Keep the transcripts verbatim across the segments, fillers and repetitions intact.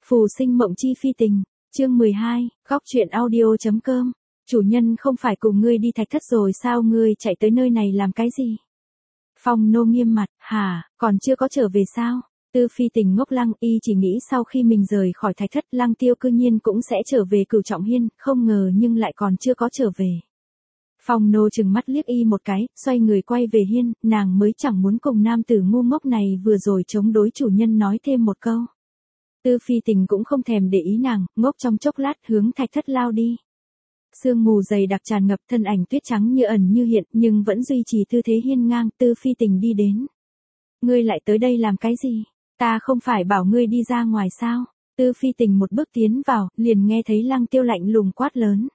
Phù sinh mộng chi phi tình, chương mười hai, góc truyện audio.com. Chủ nhân không phải cùng ngươi đi thạch thất rồi sao, ngươi chạy tới nơi này làm cái gì? Phong nô nghiêm mặt, hả, còn chưa có trở về sao? Tư phi tình ngốc lăng, y chỉ nghĩ sau khi mình rời khỏi thạch thất Lăng Tiêu cư nhiên cũng sẽ trở về Cửu Trọng Hiên, không ngờ nhưng lại còn chưa có trở về. Phong nô chừng mắt liếc y một cái, xoay người quay về hiên, nàng mới chẳng muốn cùng nam tử ngu ngốc này vừa rồi chống đối chủ nhân nói thêm một câu. Tư phi tình cũng không thèm để ý nàng, ngốc trong chốc lát hướng thạch thất lao đi. Sương mù dày đặc tràn ngập, thân ảnh tuyết trắng như ẩn như hiện nhưng vẫn duy trì tư thế hiên ngang. Tư phi tình đi đến. Ngươi lại tới đây làm cái gì? Ta không phải bảo ngươi đi ra ngoài sao? Tư phi tình một bước tiến vào, liền nghe thấy Lăng Tiêu lạnh lùng quát lớn.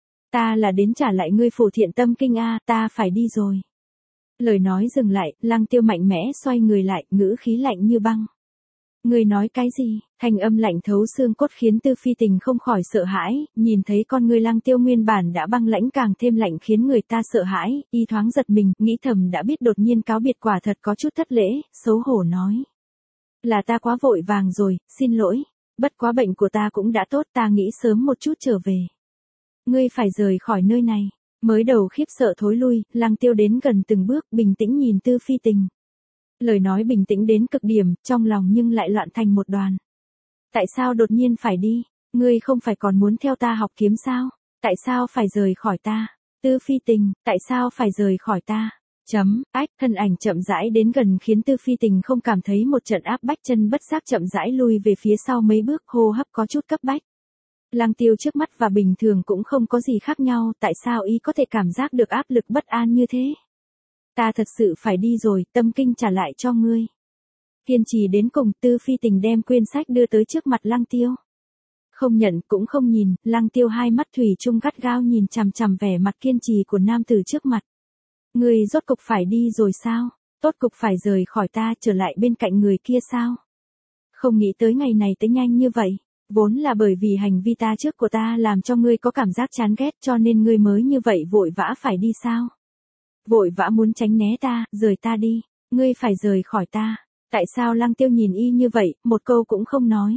Ta là đến trả lại ngươi Phổ Thiện Tâm Kinh a, ta phải đi rồi. Lời nói dừng lại, Lăng Tiêu mạnh mẽ xoay người lại, ngữ khí lạnh như băng. Ngươi nói cái gì? Thanh âm lạnh thấu xương cốt khiến Tư phi tình không khỏi sợ hãi, nhìn thấy con ngươi Lăng Tiêu nguyên bản đã băng lãnh càng thêm lạnh khiến người ta sợ hãi, y thoáng giật mình, nghĩ thầm đã biết đột nhiên cáo biệt quả thật có chút thất lễ, xấu hổ nói. Là ta quá vội vàng rồi, xin lỗi, bất quá bệnh của ta cũng đã tốt, ta nghĩ sớm một chút trở về. Ngươi phải rời khỏi nơi này. Mới đầu khiếp sợ thối lui, Lăng Tiêu đến gần từng bước, bình tĩnh nhìn Tư phi tình. Lời nói bình tĩnh đến cực điểm, trong lòng nhưng lại loạn thành một đoàn. Tại sao đột nhiên phải đi? Ngươi không phải còn muốn theo ta học kiếm sao? Tại sao phải rời khỏi ta? Tư phi tình, tại sao phải rời khỏi ta? Chấm, ách, thân ảnh chậm rãi đến gần khiến Tư phi tình không cảm thấy một trận áp bách, chân bất giác chậm rãi lui về phía sau mấy bước, hô hấp có chút cấp bách. Lăng Tiêu trước mắt và bình thường cũng không có gì khác nhau, tại sao y có thể cảm giác được áp lực bất an như thế? Ta thật sự phải đi rồi, tâm kinh trả lại cho ngươi. Kiên trì đến cùng, Tư phi tình đem quyển sách đưa tới trước mặt Lăng Tiêu. Không nhận cũng không nhìn, Lăng Tiêu hai mắt thủy chung gắt gao nhìn chằm chằm vẻ mặt kiên trì của nam tử trước mặt. Ngươi rốt cục phải đi rồi sao? Tốt cục phải rời khỏi ta, trở lại bên cạnh người kia sao? Không nghĩ tới ngày này tới nhanh như vậy. Vốn là bởi vì hành vi ta trước của ta làm cho ngươi có cảm giác chán ghét cho nên ngươi mới như vậy vội vã phải đi sao? Vội vã muốn tránh né ta, rời ta đi, ngươi phải rời khỏi ta. Tại sao? Lăng Tiêu nhìn y như vậy, một câu cũng không nói.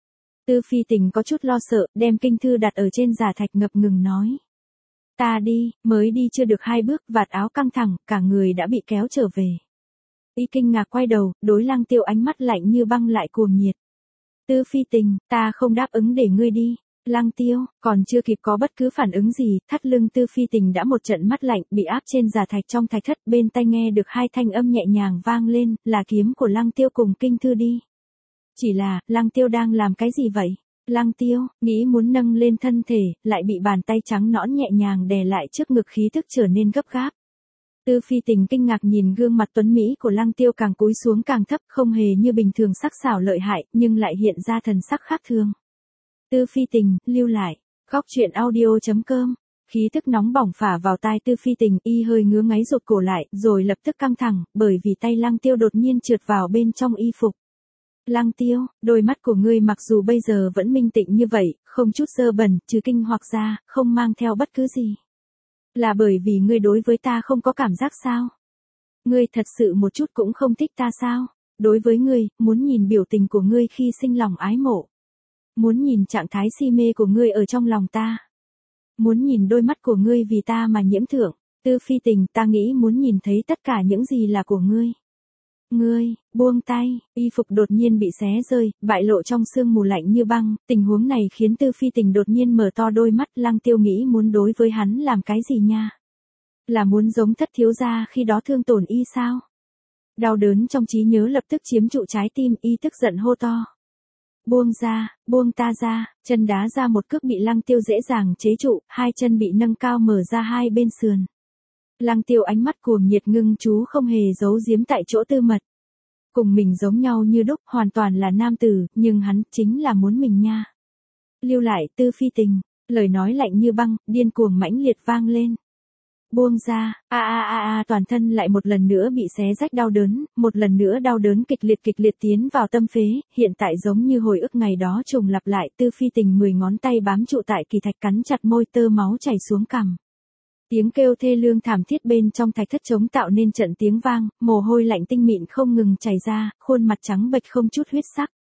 Tư phi tình có chút lo sợ, đem kinh thư đặt ở trên giả thạch ngập ngừng nói. Ta đi, mới đi chưa được hai bước, vạt áo căng thẳng, cả người đã bị kéo trở về. Y kinh ngạc quay đầu, đối Lăng Tiêu ánh mắt lạnh như băng lại cuồng nhiệt. Tư phi tình, ta không đáp ứng để ngươi đi. Lăng Tiêu, còn chưa kịp có bất cứ phản ứng gì, thắt lưng Tư phi tình đã một trận mắt lạnh, bị áp trên giả thạch trong thạch thất, bên tai nghe được hai thanh âm nhẹ nhàng vang lên, là kiếm của Lăng Tiêu cùng kinh thư đi. Chỉ là, Lăng Tiêu đang làm cái gì vậy? Lăng Tiêu, nghĩ muốn nâng lên thân thể, lại bị bàn tay trắng nõn nhẹ nhàng đè lại trước ngực, khí thức trở nên gấp gáp. Tư phi tình kinh ngạc nhìn gương mặt tuấn mỹ của Lăng Tiêu càng cúi xuống càng thấp, không hề như bình thường sắc sảo lợi hại, nhưng lại hiện ra thần sắc khác thường. Tư phi tình, lưu lại. Góc truyện audio.com. Khí thức nóng bỏng phả vào tai Tư phi tình, y hơi ngứa ngáy rụt cổ lại, rồi lập tức căng thẳng, bởi vì tay Lăng Tiêu đột nhiên trượt vào bên trong y phục. Lăng Tiêu, đôi mắt của ngươi mặc dù bây giờ vẫn minh tịnh như vậy, không chút dơ bẩn, trừ kinh hoặc ra, không mang theo bất cứ gì. Là bởi vì ngươi đối với ta không có cảm giác sao? Ngươi thật sự một chút cũng không thích ta sao? Đối với ngươi, muốn nhìn biểu tình của ngươi khi sinh lòng ái mộ. Muốn nhìn trạng thái si mê của ngươi ở trong lòng ta. Muốn nhìn đôi mắt của ngươi vì ta mà nhiễm thượng. Tư phi tình, ta nghĩ muốn nhìn thấy tất cả những gì là của ngươi. Ngươi, buông tay, y phục đột nhiên bị xé rơi, bại lộ trong sương mù lạnh như băng, tình huống này khiến Tư phi tình đột nhiên mở to đôi mắt. Lăng Tiêu nghĩ muốn đối với hắn làm cái gì nha? Là muốn giống Thất thiếu gia khi đó thương tổn y sao? Đau đớn trong trí nhớ lập tức chiếm trụ trái tim, y tức giận hô to. Buông ra, buông ta ra, chân đá ra một cước bị Lăng Tiêu dễ dàng chế trụ, hai chân bị nâng cao mở ra hai bên sườn. Lăng Tiêu ánh mắt cuồng nhiệt ngưng chú không hề giấu giếm tại chỗ tư mật. Cùng mình giống nhau như đúc, hoàn toàn là nam tử, nhưng hắn chính là muốn mình nha. Lưu lại. Tư phi tình, lời nói lạnh như băng, điên cuồng mãnh liệt vang lên. Buông ra, a a a a, toàn thân lại một lần nữa bị xé rách đau đớn, một lần nữa đau đớn kịch liệt kịch liệt tiến vào tâm phế, hiện tại giống như hồi ức ngày đó trùng lặp lại. Tư phi tình mười ngón tay bám trụ tại kỳ thạch, cắn chặt môi, tơ máu chảy xuống cằm. Tiếng kêu thê lương thảm thiết bên trong thạch thất chống tạo nên trận tiếng vang, mồ hôi lạnh tinh mịn không ngừng chảy ra, khuôn mặt trắng bệch không chút huyết sắc.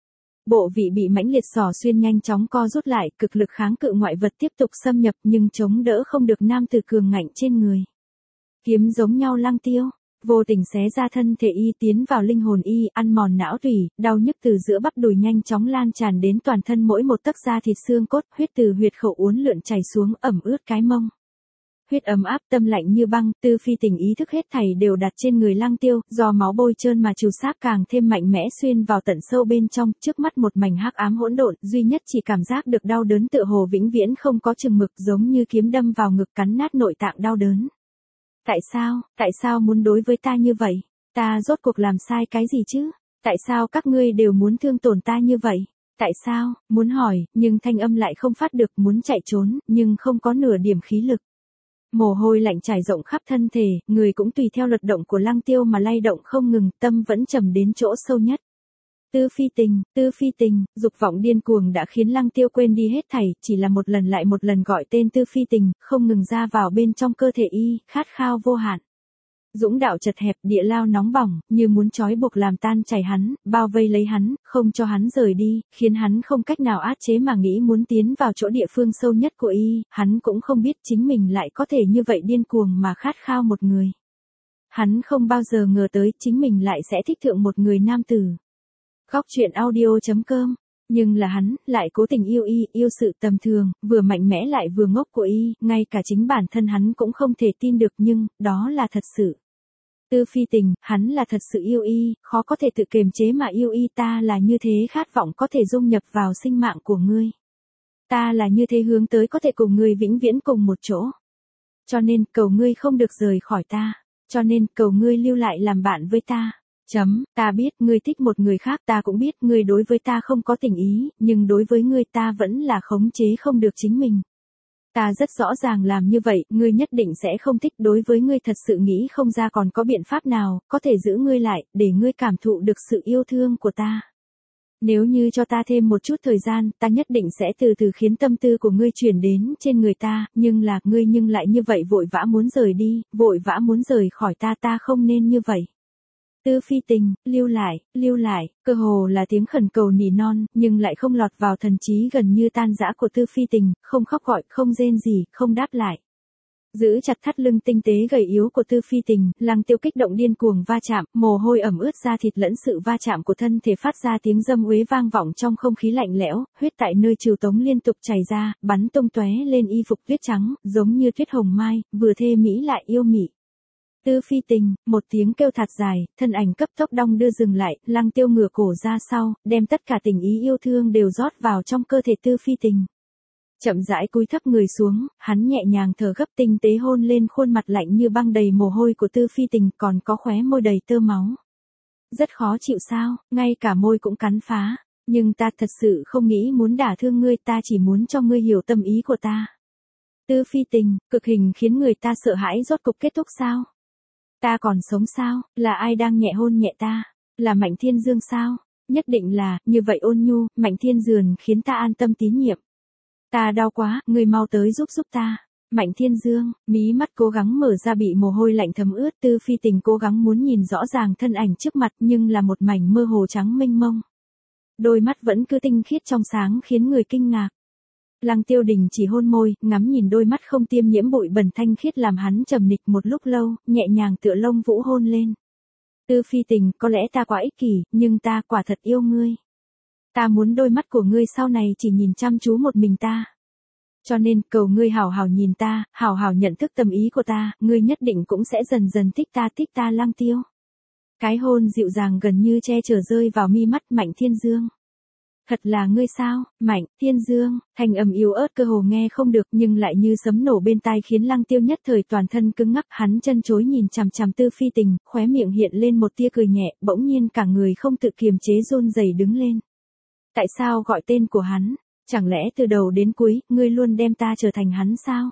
bộ vị bị mãnh liệt xỏ xuyên nhanh chóng co rút lại, cực lực kháng cự ngoại vật tiếp tục xâm nhập nhưng chống đỡ không được nam tử cường ngạnh trên người. Kiếm giống nhau Lăng Tiêu, vô tình xé ra thân thể y tiến vào linh hồn y, ăn mòn não tủy, đau nhức từ giữa bắp đùi nhanh chóng lan tràn đến toàn thân mỗi một tấc da thịt xương cốt, huyết từ huyệt khẩu uốn lượn chảy xuống ẩm ướt cái mông. Huyết ấm áp tâm lạnh như băng, Tư Phi Tình ý thức hết thảy đều đặt trên người Lăng Tiêu, do máu bôi trơn mà trừ xác càng thêm mạnh mẽ xuyên vào tận sâu bên trong, trước mắt một mảnh hắc ám hỗn độn, duy nhất chỉ cảm giác được đau đớn tựa hồ vĩnh viễn không có chừng mực, giống như kiếm đâm vào ngực cắn nát nội tạng đau đớn. Tại sao, tại sao muốn đối với ta như vậy? Ta rốt cuộc làm sai cái gì chứ? Tại sao các ngươi đều muốn thương tổn ta như vậy? Tại sao, muốn hỏi, nhưng thanh âm lại không phát được, muốn chạy trốn, nhưng không có nửa điểm khí lực. Mồ hôi lạnh trải rộng khắp thân thể, người cũng tùy theo luật động của Lăng Tiêu mà lay động không ngừng, tâm vẫn trầm đến chỗ sâu nhất. Tư Phi Tình, Tư Phi Tình, dục vọng điên cuồng đã khiến Lăng Tiêu quên đi hết thảy, chỉ là một lần lại một lần gọi tên Tư Phi Tình, không ngừng ra vào bên trong cơ thể y, khát khao vô hạn. Dũng đạo chật hẹp, địa lao nóng bỏng, như muốn trói buộc làm tan chảy hắn, bao vây lấy hắn, không cho hắn rời đi, khiến hắn không cách nào át chế mà nghĩ muốn tiến vào chỗ địa phương sâu nhất của y, hắn cũng không biết chính mình lại có thể như vậy điên cuồng mà khát khao một người. Hắn không bao giờ ngờ tới chính mình lại sẽ thích thượng một người nam tử. Góc truyện audio chấm com. Nhưng là hắn, lại cố tình yêu y, yêu sự tầm thường, vừa mạnh mẽ lại vừa ngốc của y, ngay cả chính bản thân hắn cũng không thể tin được nhưng, đó là thật sự. Tư Phi Tình, hắn là thật sự yêu y, khó có thể tự kiềm chế mà yêu y, ta là như thế khát vọng có thể dung nhập vào sinh mạng của ngươi. Ta là như thế hướng tới có thể cùng ngươi vĩnh viễn cùng một chỗ. Cho nên, cầu ngươi không được rời khỏi ta. Cho nên, cầu ngươi lưu lại làm bạn với ta. Chấm, ta biết ngươi thích một người khác, ta cũng biết ngươi đối với ta không có tình ý, nhưng đối với ngươi ta vẫn là khống chế không được chính mình. Ta rất rõ ràng làm như vậy, ngươi nhất định sẽ không thích, đối với ngươi thật sự nghĩ không ra còn có biện pháp nào, có thể giữ ngươi lại, để ngươi cảm thụ được sự yêu thương của ta. Nếu như cho ta thêm một chút thời gian, ta nhất định sẽ từ từ khiến tâm tư của ngươi chuyển đến trên người ta, nhưng là, ngươi nhưng lại như vậy vội vã muốn rời đi, vội vã muốn rời khỏi ta, ta không nên như vậy. Tư Phi Tình, lưu lại, lưu lại, cơ hồ là tiếng khẩn cầu nỉ non, nhưng lại không lọt vào thần trí gần như tan rã của Tư Phi Tình, không khóc gọi, không rên gì, không đáp lại. Giữ chặt thắt lưng tinh tế gầy yếu của Tư Phi Tình, Lăng Tiêu kích động điên cuồng va chạm, mồ hôi ẩm ướt da thịt lẫn sự va chạm của thân thể phát ra tiếng dâm uế vang vọng trong không khí lạnh lẽo, huyết tại nơi trìu tống liên tục chảy ra, bắn tung tóe lên y phục tuyết trắng, giống như tuyết hồng mai, vừa thê mỹ lại yêu mị. Tư Phi Tình, một tiếng kêu thạt dài, thân ảnh cấp tốc đong đưa dừng lại, Lăng Tiêu ngửa cổ ra sau, đem tất cả tình ý yêu thương đều rót vào trong cơ thể Tư Phi Tình. Chậm rãi cúi thấp người xuống, hắn nhẹ nhàng thở gấp tinh tế hôn lên khuôn mặt lạnh như băng đầy mồ hôi của Tư Phi Tình, còn có khóe môi đầy tơ máu. Rất khó chịu sao, ngay cả môi cũng cắn phá, nhưng ta thật sự không nghĩ muốn đả thương ngươi, ta chỉ muốn cho ngươi hiểu tâm ý của ta. Tư Phi Tình, cực hình khiến người ta sợ hãi rốt cục kết thúc sao? Ta còn sống sao, là ai đang nhẹ hôn nhẹ ta, là Mạnh Thiên Dương sao? Nhất định là, như vậy ôn nhu, Mạnh Thiên Dương khiến ta an tâm tín nhiệm. Ta đau quá, ngươi mau tới giúp giúp ta. Mạnh Thiên Dương, mí mắt cố gắng mở ra bị mồ hôi lạnh thấm ướt, Tư Phi Tình cố gắng muốn nhìn rõ ràng thân ảnh trước mặt nhưng là một mảnh mơ hồ trắng mênh mông. Đôi mắt vẫn cứ tinh khiết trong sáng khiến người kinh ngạc. Lăng Tiêu đình chỉ hôn môi, ngắm nhìn đôi mắt không tiêm nhiễm bụi bẩn thanh khiết làm hắn trầm nịch một lúc lâu, nhẹ nhàng tựa lông vũ hôn lên. Tư Phi Tình, có lẽ ta quá ích kỷ, nhưng ta quả thật yêu ngươi. Ta muốn đôi mắt của ngươi sau này chỉ nhìn chăm chú một mình ta. Cho nên, cầu ngươi hảo hảo nhìn ta, hảo hảo nhận thức tâm ý của ta, ngươi nhất định cũng sẽ dần dần thích ta thích ta Lăng Tiêu. Cái hôn dịu dàng gần như che chở rơi vào mi mắt Mạnh Thiên Dương. Thật là ngươi sao, Mạnh Thiên Dương, thanh âm yếu ớt cơ hồ nghe không được nhưng lại như sấm nổ bên tai khiến Lăng Tiêu nhất thời toàn thân cứng ngắc, hắn chân chối nhìn chằm chằm Tư Phi Tình, khóe miệng hiện lên một tia cười nhẹ, bỗng nhiên cả người không tự kiềm chế run rẩy đứng lên. Tại sao gọi tên của hắn? Chẳng lẽ từ đầu đến cuối, ngươi luôn đem ta trở thành hắn sao?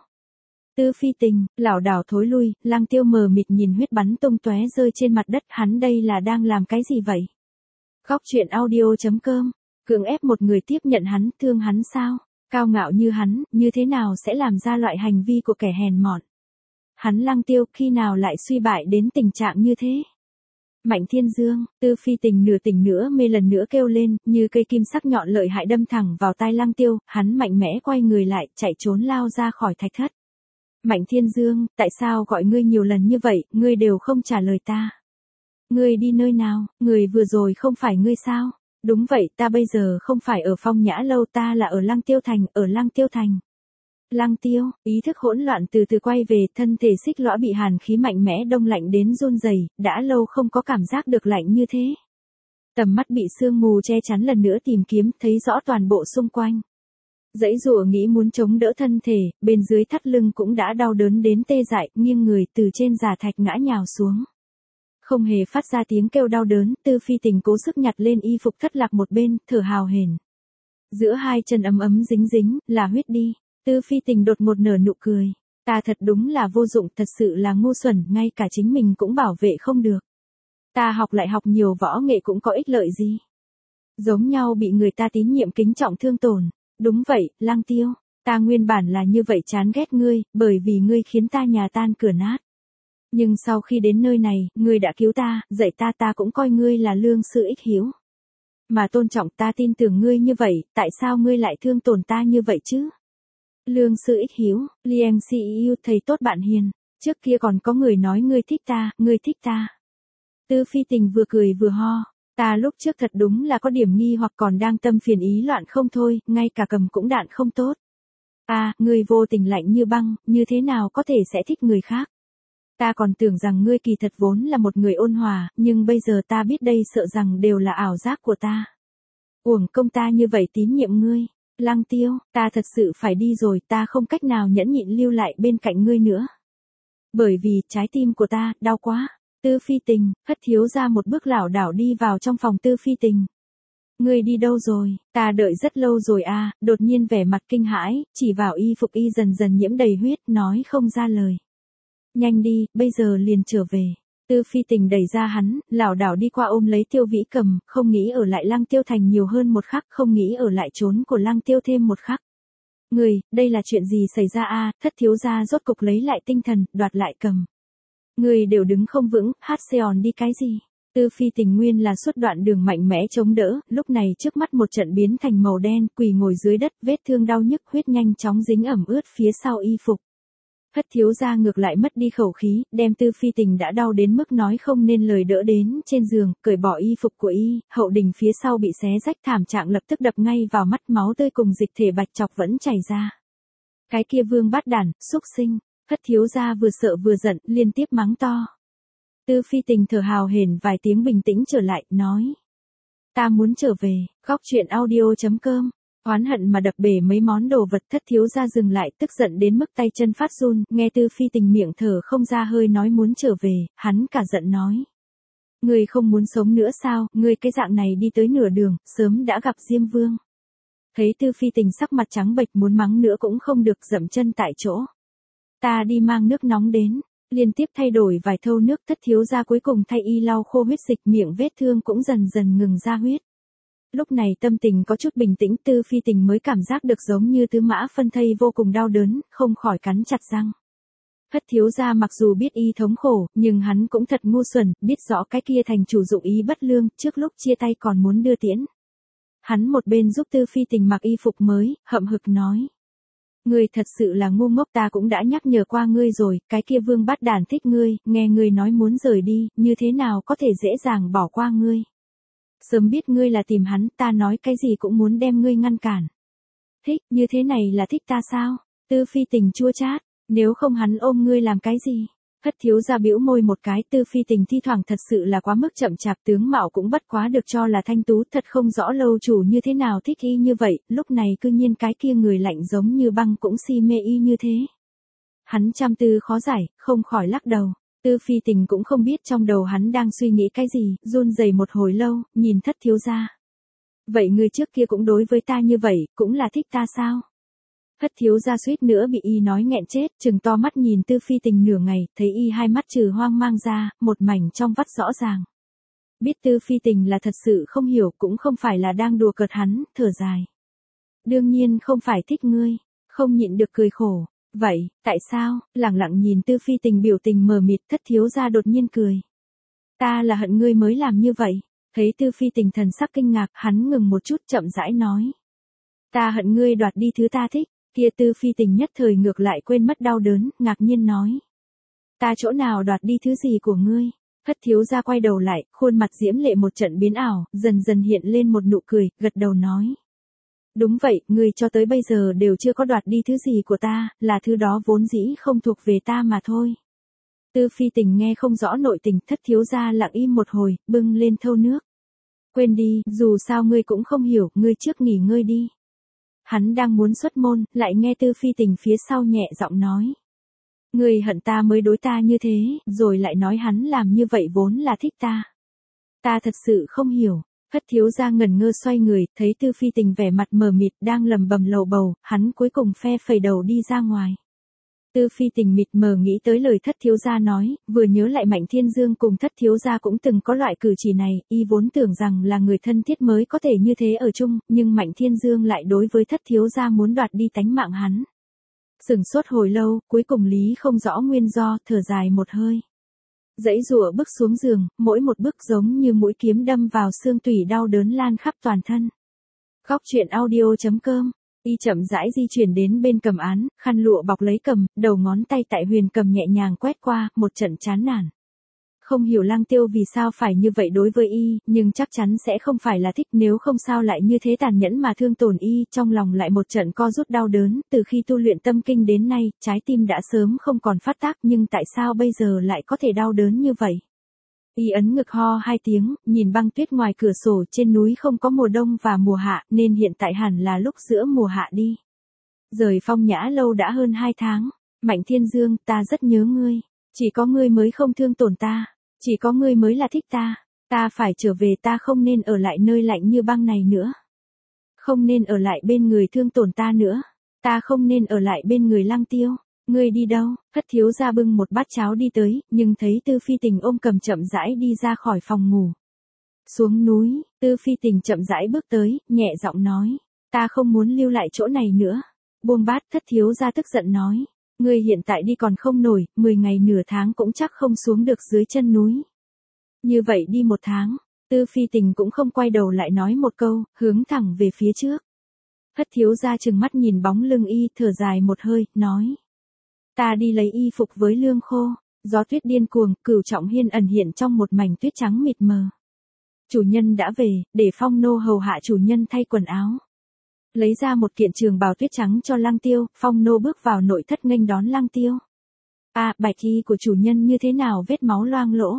Tư Phi Tình, lảo đảo thối lui, Lăng Tiêu mờ mịt nhìn huyết bắn tung tóe rơi trên mặt đất, hắn đây là đang làm cái gì vậy? Góc truyện audio chấm com. Cưỡng ép một người tiếp nhận hắn, thương hắn sao? Cao ngạo như hắn, như thế nào sẽ làm ra loại hành vi của kẻ hèn mọn? Hắn Lăng Tiêu khi nào lại suy bại đến tình trạng như thế? Mạnh Thiên Dương, Tư Phi Tình nửa tỉnh nửa mê lần nữa kêu lên, như cây kim sắc nhọn lợi hại đâm thẳng vào tai Lăng Tiêu, hắn mạnh mẽ quay người lại, chạy trốn lao ra khỏi thạch thất. Mạnh Thiên Dương, tại sao gọi ngươi nhiều lần như vậy, ngươi đều không trả lời ta. Ngươi đi nơi nào, người vừa rồi không phải ngươi sao? Đúng vậy, ta bây giờ không phải ở Phong Nhã Lâu, ta là ở Lăng Tiêu Thành, ở Lăng Tiêu Thành. Lăng Tiêu, ý thức hỗn loạn từ từ quay về, thân thể xích lõa bị hàn khí mạnh mẽ đông lạnh đến run rẩy, đã lâu không có cảm giác được lạnh như thế. Tầm mắt bị sương mù che chắn lần nữa tìm kiếm, thấy rõ toàn bộ xung quanh. Dãy dụa nghĩ muốn chống đỡ thân thể, bên dưới thắt lưng cũng đã đau đớn đến tê dại, nghiêng người từ trên giả thạch ngã nhào xuống. Không hề phát ra tiếng kêu đau đớn, Tư Phi Tình cố sức nhặt lên y phục thất lạc một bên, thở hào hển. Giữa hai chân ấm ấm dính dính, là huyết đi. Tư Phi Tình đột ngột nở nụ cười. Ta thật đúng là vô dụng, thật sự là ngu xuẩn, ngay cả chính mình cũng bảo vệ không được. Ta học lại học nhiều võ nghệ cũng có ích lợi gì. Giống nhau bị người ta tín nhiệm kính trọng thương tổn. Đúng vậy, Lăng Tiêu, ta nguyên bản là như vậy chán ghét ngươi, bởi vì ngươi khiến ta nhà tan cửa nát. Nhưng sau khi đến nơi này, ngươi đã cứu ta, dạy ta ta cũng coi ngươi là lương sư ích hiếu. Mà tôn trọng ta tin tưởng ngươi như vậy, tại sao ngươi lại thương tổn ta như vậy chứ? Lương sư ích hiếu, Liang Si yêu thầy tốt bạn hiền, trước kia còn có người nói ngươi thích ta, ngươi thích ta. Tư Phi Tình vừa cười vừa ho, ta lúc trước thật đúng là có điểm nghi hoặc còn đang tâm phiền ý loạn không thôi, ngay cả cầm cũng đạn không tốt. À, ngươi vô tình lạnh như băng, như thế nào có thể sẽ thích người khác? Ta còn tưởng rằng ngươi kỳ thật vốn là một người ôn hòa, nhưng bây giờ ta biết đây sợ rằng đều là ảo giác của ta. Uổng công ta như vậy tín nhiệm ngươi. Lăng Tiêu, ta thật sự phải đi rồi, ta không cách nào nhẫn nhịn lưu lại bên cạnh ngươi nữa. Bởi vì, trái tim của ta, đau quá. Tư Phi Tình, Hất thiếu ra một bước lảo đảo đi vào trong phòng Tư Phi Tình. Ngươi đi đâu rồi, ta đợi rất lâu rồi à, đột nhiên vẻ mặt kinh hãi, chỉ vào y phục y dần dần nhiễm đầy huyết, nói không ra lời. Nhanh đi, bây giờ liền trở về. Tư Phi Tình đẩy ra hắn, lảo đảo đi qua ôm lấy Tiêu Vĩ Cầm, không nghĩ ở lại Lăng Tiêu Thành nhiều hơn một khắc, không nghĩ ở lại trốn của Lăng Tiêu thêm một khắc. Người, đây là chuyện gì xảy ra a? Thất thiếu gia rốt cục lấy lại tinh thần, đoạt lại cầm. Người đều đứng không vững, hát xèon đi cái gì? Tư Phi Tình nguyên là suốt đoạn đường mạnh mẽ chống đỡ, lúc này trước mắt một trận biến thành màu đen, quỳ ngồi dưới đất, vết thương đau nhức, huyết nhanh chóng dính ẩm ướt phía sau y phục. Hất thiếu gia ngược lại mất đi khẩu khí, đem Tư Phi Tình đã đau đến mức nói không nên lời đỡ đến trên giường, cởi bỏ y phục của y, hậu đình phía sau bị xé rách thảm trạng lập tức đập ngay vào mắt, máu tươi cùng dịch thể bạch chọc vẫn chảy ra. Cái kia vương bát đản, xúc sinh, Hất thiếu gia vừa sợ vừa giận, liên tiếp mắng to. Tư Phi Tình thở hào hển vài tiếng bình tĩnh trở lại, nói. Ta muốn trở về, góc truyện audio chấm com. Oán hận mà đập bể mấy món đồ vật, Thất thiếu gia dừng lại, tức giận đến mức tay chân phát run, nghe Tư Phi Tình miệng thở không ra hơi nói muốn trở về, hắn cả giận nói. Ngươi không muốn sống nữa sao, ngươi cái dạng này đi tới nửa đường, sớm đã gặp Diêm Vương. Thấy Tư Phi Tình sắc mặt trắng bệch muốn mắng nữa cũng không được, dậm chân tại chỗ. Ta đi mang nước nóng đến, liên tiếp thay đổi vài thau nước, Thất thiếu gia cuối cùng thay y lau khô huyết dịch, miệng vết thương cũng dần dần ngừng ra huyết. Lúc này tâm tình có chút bình tĩnh, Tư Phi Tình mới cảm giác được giống như tứ mã phân thây vô cùng đau đớn, không khỏi cắn chặt răng. Hất thiếu gia mặc dù biết y thống khổ, nhưng hắn cũng thật ngu xuẩn, biết rõ cái kia thành chủ dụng ý bất lương, trước lúc chia tay còn muốn đưa tiễn. Hắn một bên giúp Tư Phi Tình mặc y phục mới, hậm hực nói. Ngươi thật sự là ngu ngốc, ta cũng đã nhắc nhở qua ngươi rồi, cái kia vương bát đản thích ngươi, nghe ngươi nói muốn rời đi, như thế nào có thể dễ dàng bỏ qua ngươi. Sớm biết ngươi là tìm hắn, ta nói cái gì cũng muốn đem ngươi ngăn cản. Thích, như thế này là thích ta sao? Tư Phi Tình chua chát, nếu không hắn ôm ngươi làm cái gì? Hất thiếu gia bĩu môi một cái, Tư Phi Tình thi thoảng thật sự là quá mức chậm chạp, tướng mạo cũng bất quá được cho là thanh tú, thật không rõ lâu chủ như thế nào thích y như vậy, lúc này cư nhiên cái kia người lạnh giống như băng cũng si mê y như thế. Hắn trăm tư khó giải, không khỏi lắc đầu. Tư Phi Tình cũng không biết trong đầu hắn đang suy nghĩ cái gì, run rẩy một hồi lâu, nhìn Thất thiếu gia. Vậy người trước kia cũng đối với ta như vậy, cũng là thích ta sao? Thất thiếu gia suýt nữa bị y nói nghẹn chết, trừng to mắt nhìn Tư Phi Tình nửa ngày, thấy y hai mắt trừ hoang mang ra, một mảnh trong vắt rõ ràng. Biết Tư Phi Tình là thật sự không hiểu, cũng không phải là đang đùa cợt hắn, thở dài. Đương nhiên không phải thích ngươi, không nhịn được cười khổ. Vậy, tại sao? Lẳng lặng nhìn Tư Phi Tình biểu tình mờ mịt, Thất thiếu gia đột nhiên cười. Ta là hận ngươi mới làm như vậy. Thấy Tư Phi Tình thần sắc kinh ngạc, hắn ngừng một chút chậm rãi nói. Ta hận ngươi đoạt đi thứ ta thích. Kia Tư Phi Tình nhất thời ngược lại quên mất đau đớn, ngạc nhiên nói. Ta chỗ nào đoạt đi thứ gì của ngươi? Thất thiếu gia quay đầu lại, khuôn mặt diễm lệ một trận biến ảo, dần dần hiện lên một nụ cười, gật đầu nói. Đúng vậy, ngươi cho tới bây giờ đều chưa có đoạt đi thứ gì của ta, là thứ đó vốn dĩ không thuộc về ta mà thôi. Tư Phi Tình nghe không rõ nội tình, thất thiếu gia lặng im một hồi, bưng lên thau nước. Quên đi, dù sao ngươi cũng không hiểu, ngươi trước nghỉ ngơi đi. Hắn đang muốn xuất môn, lại nghe Tư Phi Tình phía sau nhẹ giọng nói. Ngươi hận ta mới đối ta như thế, rồi lại nói hắn làm như vậy vốn là thích ta. Ta thật sự không hiểu. Thất thiếu gia ngẩn ngơ xoay người, thấy Tư Phi Tình vẻ mặt mờ mịt đang lầm bầm lầu bầu, hắn cuối cùng phe phẩy đầu đi ra ngoài. Tư Phi Tình mịt mờ nghĩ tới lời thất thiếu gia nói, vừa nhớ lại Mạnh Thiên Dương cùng thất thiếu gia cũng từng có loại cử chỉ này, y vốn tưởng rằng là người thân thiết mới có thể như thế ở chung, nhưng Mạnh Thiên Dương lại đối với thất thiếu gia muốn đoạt đi tánh mạng hắn. Sửng sốt hồi lâu, cuối cùng lý không rõ nguyên do, thở dài một hơi. Dãy rụa bước xuống giường, mỗi một bước giống như mũi kiếm đâm vào xương tủy đau đớn lan khắp toàn thân. Góc truyện audio chấm com. Y chậm rãi di chuyển đến bên cầm án, khăn lụa bọc lấy cầm, đầu ngón tay tại huyền cầm nhẹ nhàng quét qua, một trận chán nản. Không hiểu Lăng Tiêu vì sao phải như vậy đối với y, nhưng chắc chắn sẽ không phải là thích, nếu không sao lại như thế tàn nhẫn mà thương tổn y, trong lòng lại một trận co rút đau đớn, từ khi tu luyện tâm kinh đến nay, trái tim đã sớm không còn phát tác, nhưng tại sao bây giờ lại có thể đau đớn như vậy? Y ấn ngực ho hai tiếng, nhìn băng tuyết ngoài cửa sổ, trên núi không có mùa đông và mùa hạ, nên hiện tại hẳn là lúc giữa mùa hạ đi. Rời Phong Nhã lâu đã hơn hai tháng. Mạnh Thiên Dương, ta rất nhớ ngươi. Chỉ có ngươi mới không thương tổn ta. Chỉ có ngươi mới là thích ta. Ta phải trở về, ta không nên ở lại nơi lạnh như băng này nữa. Không nên ở lại bên người thương tổn ta nữa. Ta không nên ở lại bên người Lăng Tiêu. Ngươi đi đâu? Thất thiếu gia bưng một bát cháo đi tới, nhưng thấy Tư Phi Tình ôm cầm chậm rãi đi ra khỏi phòng ngủ. Xuống núi, Tư Phi Tình chậm rãi bước tới, nhẹ giọng nói. Ta không muốn lưu lại chỗ này nữa. Buông bát, thất thiếu gia tức giận nói. Ngươi hiện tại đi còn không nổi, mười ngày nửa tháng cũng chắc không xuống được dưới chân núi. Như vậy đi một tháng, Tư Phi Tình cũng không quay đầu lại nói một câu, hướng thẳng về phía trước. Thất thiếu gia trừng mắt nhìn bóng lưng y, thở dài một hơi, nói. Ta đi lấy y phục với lương khô. Gió tuyết điên cuồng, Cửu Trọng Hiên ẩn hiện trong một mảnh tuyết trắng mịt mờ. Chủ nhân đã về, để Phong nô hầu hạ chủ nhân thay quần áo. Lấy ra một kiện trường bào tuyết trắng cho Lăng Tiêu, Phong nô bước vào nội thất nghênh đón Lăng Tiêu. À, bạch y của chủ nhân như thế nào, vết máu loang lỗ?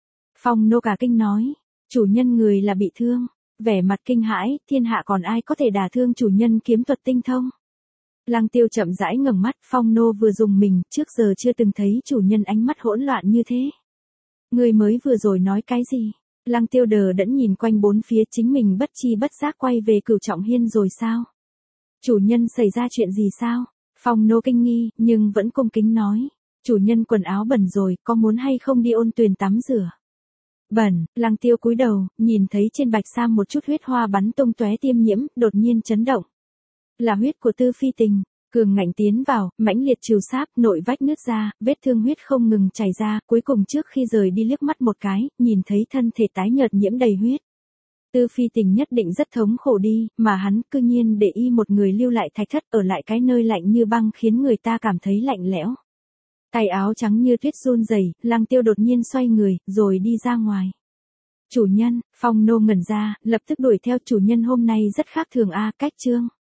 Phong nô cả kinh nói, chủ nhân người là bị thương. Vẻ mặt kinh hãi, thiên hạ còn ai có thể đả thương chủ nhân kiếm thuật tinh thông? Lăng Tiêu chậm rãi ngẩng mắt, Phong nô vừa dùng mình, trước giờ chưa từng thấy chủ nhân ánh mắt hỗn loạn như thế. Người mới vừa rồi nói cái gì? Lăng Tiêu đờ đẫn nhìn quanh bốn phía, chính mình bất chi bất giác quay về Cửu Trọng Hiên rồi sao? Chủ nhân xảy ra chuyện gì sao? Phong nô kinh nghi, nhưng vẫn cung kính nói. Chủ nhân quần áo bẩn rồi, có muốn hay không đi ôn tuyền tắm rửa? Bẩn, Lăng Tiêu cúi đầu, nhìn thấy trên bạch sam một chút huyết hoa bắn tung tóe tiêm nhiễm, đột nhiên chấn động. Là huyết của Tư Phi Tình. Cường ngạnh tiến vào, mãnh liệt trừ sáp, nội vách nứt ra, vết thương huyết không ngừng chảy ra, cuối cùng trước khi rời đi liếc mắt một cái, nhìn thấy thân thể tái nhợt nhiễm đầy huyết. Tư Phi Tình nhất định rất thống khổ đi, mà hắn cư nhiên để y một người lưu lại thạch thất, ở lại cái nơi lạnh như băng khiến người ta cảm thấy lạnh lẽo. Tay áo trắng như tuyết run rẩy, Lăng Tiêu đột nhiên xoay người, rồi đi ra ngoài. Chủ nhân, Phong nô ngẩn ra, lập tức đuổi theo, chủ nhân hôm nay rất khác thường a, cách trương.